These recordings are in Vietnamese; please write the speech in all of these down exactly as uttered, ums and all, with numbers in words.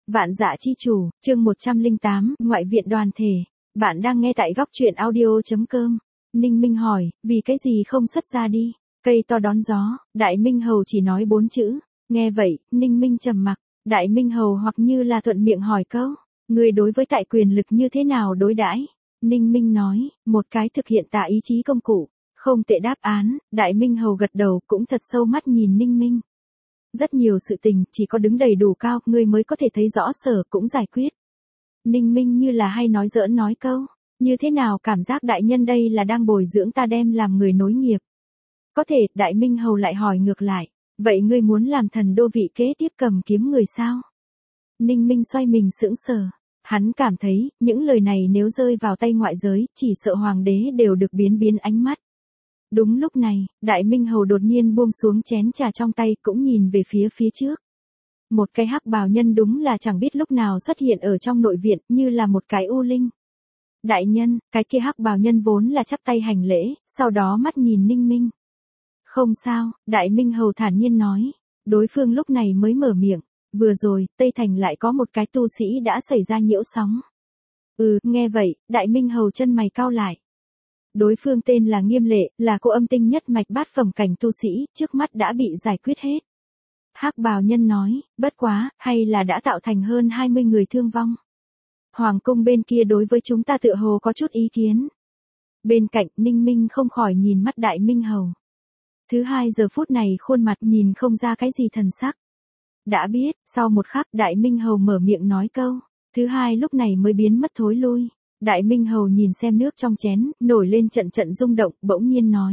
Vạn Dạ Chi Chủ, chương một trăm lẻ tám, Ngoại viện đoàn thể. Bạn đang nghe tại góc truyện audio chấm com. Ninh Minh hỏi, vì cái gì không xuất ra đi? Cây to đón gió, Đại Minh Hầu chỉ nói bốn chữ. Nghe vậy, Ninh Minh trầm mặc. Đại Minh Hầu hoặc như là thuận miệng hỏi câu, người đối với tại quyền lực như thế nào đối đãi? Ninh Minh nói, một cái thực hiện tạ ý chí công cụ. Không tệ đáp án. Đại Minh Hầu gật đầu cũng thật sâu mắt nhìn Ninh Minh. Rất nhiều sự tình, chỉ có đứng đầy đủ cao, ngươi mới có thể thấy rõ sở cũng giải quyết. Ninh Minh như là hay nói giỡn nói câu, như thế nào cảm giác đại nhân đây là đang bồi dưỡng ta đem làm người nối nghiệp. Có thể, Đại Minh Hầu lại hỏi ngược lại, vậy ngươi muốn làm thần đô vị kế tiếp cầm kiếm người sao? Ninh Minh xoay mình sững sờ, hắn cảm thấy, những lời này nếu rơi vào tay ngoại giới, chỉ sợ hoàng đế đều được biến biến ánh mắt. Đúng lúc này, Đại Minh Hầu đột nhiên buông xuống chén trà trong tay cũng nhìn về phía phía trước. Một cái hắc bào nhân đúng là chẳng biết lúc nào xuất hiện ở trong nội viện như là một cái u linh. Đại nhân, cái kia hắc bào nhân vốn là chắp tay hành lễ, sau đó mắt nhìn Ninh Minh. Không sao, Đại Minh Hầu thản nhiên nói. Đối phương lúc này mới mở miệng. Vừa rồi, Tây Thành lại có một cái tu sĩ đã xảy ra nhiễu sóng. Ừ, nghe vậy, Đại Minh Hầu chân mày cau lại. Đối phương tên là Nghiêm Lệ, là cô âm tinh nhất mạch bát phẩm cảnh tu sĩ, trước mắt đã bị giải quyết hết. Hắc bào nhân nói, bất quá, hay là đã tạo thành hơn hai mươi người thương vong. Hoàng cung bên kia đối với chúng ta tựa hồ có chút ý kiến. Bên cạnh, Ninh Minh không khỏi nhìn mắt Đại Minh Hầu. Thứ hai giờ phút này khuôn mặt nhìn không ra cái gì thần sắc. Đã biết, sau một khắc Đại Minh Hầu mở miệng nói câu. Thứ hai lúc này mới biến mất thối lui. Đại Minh Hầu nhìn xem nước trong chén, nổi lên trận trận rung động, bỗng nhiên nói.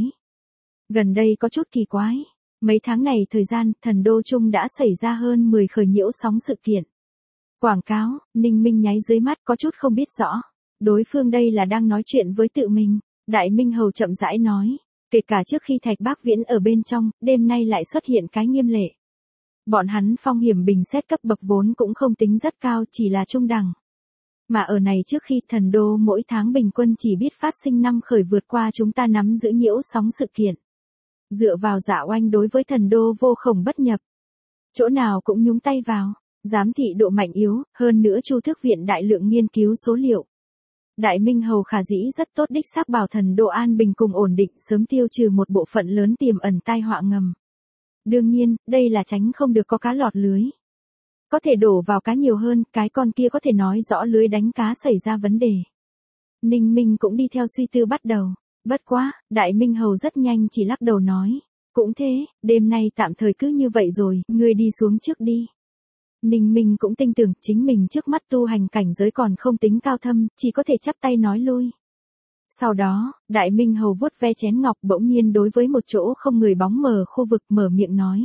Gần đây có chút kỳ quái. Mấy tháng này thời gian, thần đô trung đã xảy ra hơn mười khởi nhiễu sóng sự kiện. Quảng cáo, Ninh Minh nháy dưới mắt có chút không biết rõ. Đối phương đây là đang nói chuyện với tự mình. Đại Minh Hầu chậm rãi nói. Kể cả trước khi Thạch Bác Viễn ở bên trong, đêm nay lại xuất hiện cái Nghiêm Lệ. Bọn hắn phong hiểm bình xét cấp bậc vốn cũng không tính rất cao, chỉ là trung đẳng. Mà ở này trước khi thần đô mỗi tháng bình quân chỉ biết phát sinh năm khởi vượt qua chúng ta nắm giữ nhiễu sóng sự kiện. Dựa vào Dạ Oanh đối với thần đô vô khổng bất nhập. Chỗ nào cũng nhúng tay vào, giám thị độ mạnh yếu, hơn nữa Chu Thức Viện đại lượng nghiên cứu số liệu. Đại Minh Hầu khả dĩ rất tốt đích xác bảo thần đô an bình cùng ổn định sớm tiêu trừ một bộ phận lớn tiềm ẩn tai họa ngầm. Đương nhiên, đây là tránh không được có cá lọt lưới. Có thể đổ vào cá nhiều hơn, cái con kia có thể nói rõ lưới đánh cá xảy ra vấn đề. Ninh Minh cũng đi theo suy tư bắt đầu. Bất quá, Đại Minh Hầu rất nhanh chỉ lắc đầu nói. Cũng thế, đêm nay tạm thời cứ như vậy rồi, ngươi đi xuống trước đi. Ninh Minh cũng tin tưởng chính mình trước mắt tu hành cảnh giới còn không tính cao thâm, chỉ có thể chắp tay nói lui. Sau đó, Đại Minh Hầu vuốt ve chén ngọc bỗng nhiên đối với một chỗ không người bóng mờ khu vực mở miệng nói.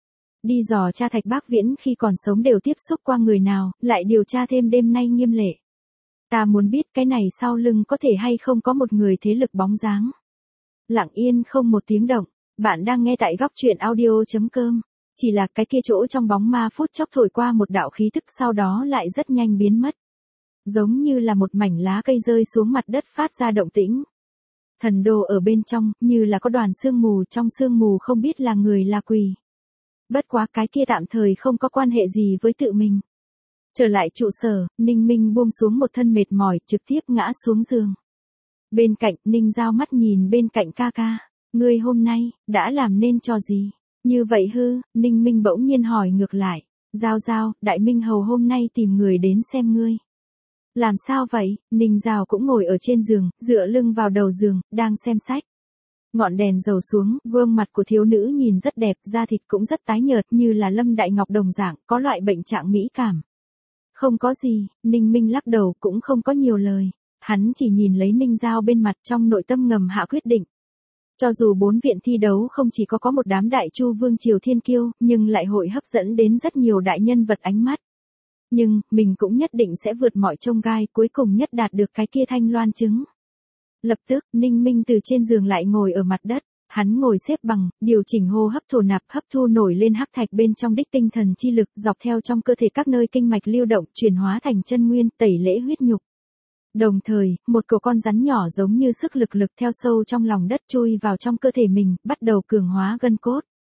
Đi dò tra Thạch Bác Viễn khi còn sống đều tiếp xúc qua người nào, lại điều tra thêm đêm nay Nghiêm Lệ. Ta muốn biết cái này sau lưng có thể hay không có một người thế lực bóng dáng. Lặng yên không một tiếng động, bạn đang nghe tại góc truyện audio chấm com. Chỉ là cái kia chỗ trong bóng ma phút chốc thổi qua một đạo khí tức sau đó lại rất nhanh biến mất. Giống như là một mảnh lá cây rơi xuống mặt đất phát ra động tĩnh. Thần đô ở bên trong, như là có đoàn sương mù trong sương mù không biết là người là quỷ. Bất quá cái kia tạm thời không có quan hệ gì với tự mình. Trở lại trụ sở, Ninh Minh buông xuống một thân mệt mỏi trực tiếp ngã xuống giường. Bên cạnh, Ninh Giao mắt nhìn bên cạnh ca ca. Ngươi hôm nay, đã làm nên trò gì? Như vậy hư, Ninh Minh bỗng nhiên hỏi ngược lại. Giao Giao, Đại Minh Hầu hôm nay tìm người đến xem ngươi. Làm sao vậy? Ninh Giao cũng ngồi ở trên giường, dựa lưng vào đầu giường, đang xem sách. Ngọn đèn dầu xuống, gương mặt của thiếu nữ nhìn rất đẹp, da thịt cũng rất tái nhợt như là Lâm Đại Ngọc đồng dạng, có loại bệnh trạng mỹ cảm. Không có gì, Ninh Minh lắc đầu cũng không có nhiều lời. Hắn chỉ nhìn lấy Ninh Giao bên mặt trong nội tâm ngầm hạ quyết định. Cho dù bốn viện thi đấu không chỉ có có một đám đại chu vương triều thiên kiêu, nhưng lại hội hấp dẫn đến rất nhiều đại nhân vật ánh mắt. Nhưng, mình cũng nhất định sẽ vượt mọi chông gai, cuối cùng nhất đạt được cái kia thanh loan trứng. Lập tức, Ninh Minh từ trên giường lại ngồi ở mặt đất. Hắn ngồi xếp bằng, điều chỉnh hô hấp thổ nạp hấp thu nổi lên hắc thạch bên trong đích tinh thần chi lực dọc theo trong cơ thể các nơi kinh mạch lưu động chuyển hóa thành chân nguyên tẩy lễ huyết nhục. Đồng thời, một cổ con rắn nhỏ giống như sức lực lực theo sâu trong lòng đất chui vào trong cơ thể mình, bắt đầu cường hóa gân cốt.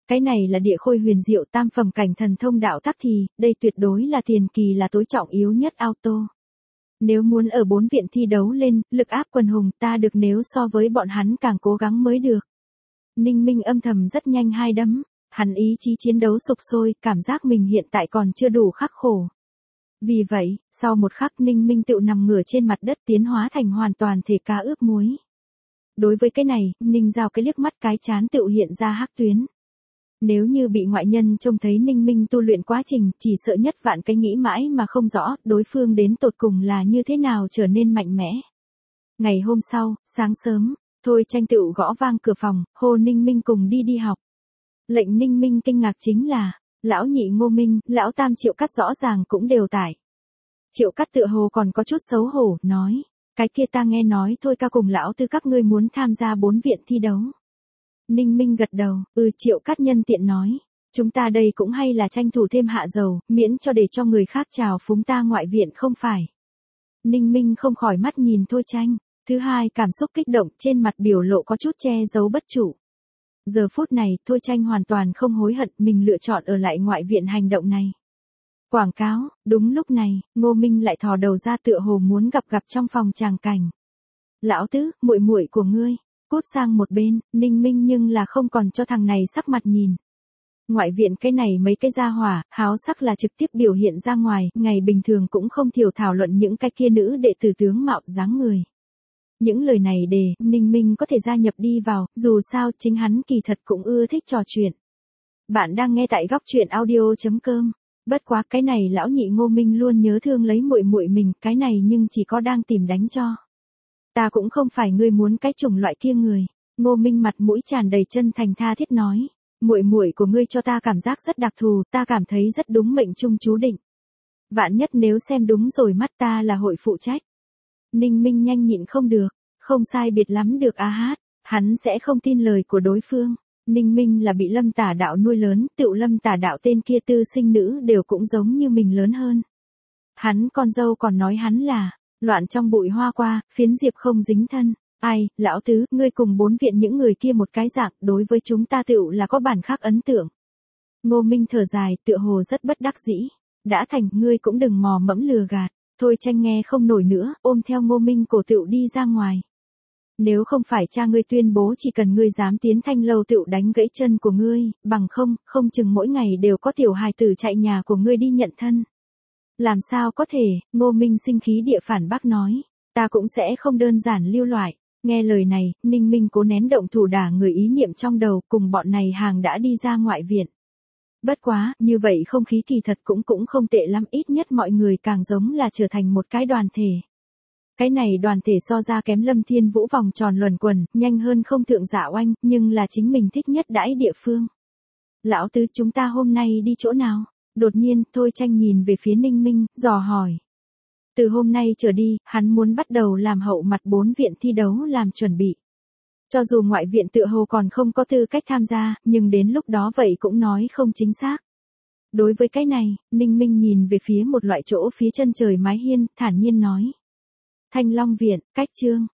Cái này là địa khôi huyền diệu tam phẩm cảnh thần thông đạo tắc thì, đây tuyệt đối là tiền kỳ là tối trọng yếu nhất auto. Nếu muốn ở bốn viện thi đấu lên, lực áp quần hùng ta được nếu so với bọn hắn càng cố gắng mới được. Ninh Minh âm thầm rất nhanh hai đấm, hắn ý chí chiến đấu sục sôi, cảm giác mình hiện tại còn chưa đủ khắc khổ. Vì vậy, sau một khắc Ninh Minh tự nằm ngửa trên mặt đất tiến hóa thành hoàn toàn thể cá ướp muối. Đối với cái này, Ninh Giao cái liếc mắt cái chán tự hiện ra hắc tuyến. Nếu như bị ngoại nhân trông thấy Ninh Minh tu luyện quá trình, chỉ sợ nhất vạn cái nghĩ mãi mà không rõ, đối phương đến tột cùng là như thế nào trở nên mạnh mẽ. Ngày hôm sau, sáng sớm, Thôi Tranh tựu gõ vang cửa phòng, hô Ninh Minh cùng đi đi học. Lệnh Ninh Minh kinh ngạc chính là, lão nhị Ngô Minh, lão tam Triệu Cắt rõ ràng cũng đều tại. Triệu Cắt tựa hồ còn có chút xấu hổ, nói, cái kia ta nghe nói Thôi ca cùng lão tư các ngươi muốn tham gia bốn viện thi đấu. Ninh Minh gật đầu, ừ Triệu Cắt nhân tiện nói, chúng ta đây cũng hay là tranh thủ thêm hạ dầu, miễn cho để cho người khác chào phúng ta ngoại viện không phải. Ninh Minh không khỏi mắt nhìn Thôi Tranh, thứ hai cảm xúc kích động trên mặt biểu lộ có chút che giấu bất trụ. Giờ phút này Thôi Tranh hoàn toàn không hối hận mình lựa chọn ở lại ngoại viện hành động này. Quảng cáo, đúng lúc này, Ngô Minh lại thò đầu ra tựa hồ muốn gặp gặp trong phòng tràng cảnh. Lão tứ, muội muội của ngươi. Cút sang một bên, Ninh Minh nhưng là không còn cho thằng này sắc mặt nhìn. Ngoại viện cái này mấy cái gia hỏa, háo sắc là trực tiếp biểu hiện ra ngoài, ngày bình thường cũng không thiểu thảo luận những cái kia nữ đệ tử tướng mạo dáng người. Những lời này để, Ninh Minh có thể gia nhập đi vào, dù sao chính hắn kỳ thật cũng ưa thích trò chuyện. Bạn đang nghe tại góc truyện audio chấm com. Bất quá cái này lão nhị Ngô Minh luôn nhớ thương lấy muội muội mình, cái này nhưng chỉ có đang tìm đánh cho. Ta cũng không phải ngươi muốn cái chủng loại kia người. Ngô Minh mặt mũi tràn đầy chân thành tha thiết nói, muội muội của ngươi cho ta cảm giác rất đặc thù, ta cảm thấy rất đúng mệnh trung chú định. Vạn nhất nếu xem đúng rồi mắt ta là hội phụ trách. Ninh Minh nhanh nhịn không được, không sai biệt lắm được a hát, hắn sẽ không tin lời của đối phương. Ninh Minh là bị Lâm Tả Đạo nuôi lớn, tựu Lâm Tả Đạo tên kia tư sinh nữ đều cũng giống như mình lớn hơn. Hắn con dâu còn nói hắn là loạn trong bụi hoa qua, phiến diệp không dính thân. Ai, lão tứ, ngươi cùng bốn viện những người kia một cái dạng, đối với chúng ta tựu là có bản khác ấn tượng. Ngô Minh thở dài, tựa hồ rất bất đắc dĩ. Đã thành, ngươi cũng đừng mò mẫm lừa gạt. Thôi Tranh nghe không nổi nữa, ôm theo Ngô Minh cổ tựu đi ra ngoài. Nếu không phải cha ngươi tuyên bố chỉ cần ngươi dám tiến Thanh Lâu tựu đánh gãy chân của ngươi, bằng không, không chừng mỗi ngày đều có tiểu hài tử chạy nhà của ngươi đi nhận thân. Làm sao có thể, Ngô Minh sinh khí địa phản bác nói, ta cũng sẽ không đơn giản lưu loại. Nghe lời này, Ninh Minh cố nén động thủ đả người ý niệm trong đầu, cùng bọn này hàng đã đi ra ngoại viện. Bất quá, như vậy không khí kỳ thật cũng cũng không tệ lắm, ít nhất mọi người càng giống là trở thành một cái đoàn thể. Cái này đoàn thể so ra kém Lâm Thiên Vũ vòng tròn luẩn quẩn, nhanh hơn không thượng Dạ Oanh, nhưng là chính mình thích nhất đãi địa phương. Lão tứ, chúng ta hôm nay đi chỗ nào? Đột nhiên, Thôi Tranh nhìn về phía Ninh Minh, dò hỏi. Từ hôm nay trở đi, hắn muốn bắt đầu làm hậu mặt bốn viện thi đấu làm chuẩn bị. Cho dù ngoại viện tựa hồ còn không có tư cách tham gia, nhưng đến lúc đó vậy cũng nói không chính xác. Đối với cái này, Ninh Minh nhìn về phía một loại chỗ phía chân trời mái hiên, thản nhiên nói. Thanh Long Viện, cách chương,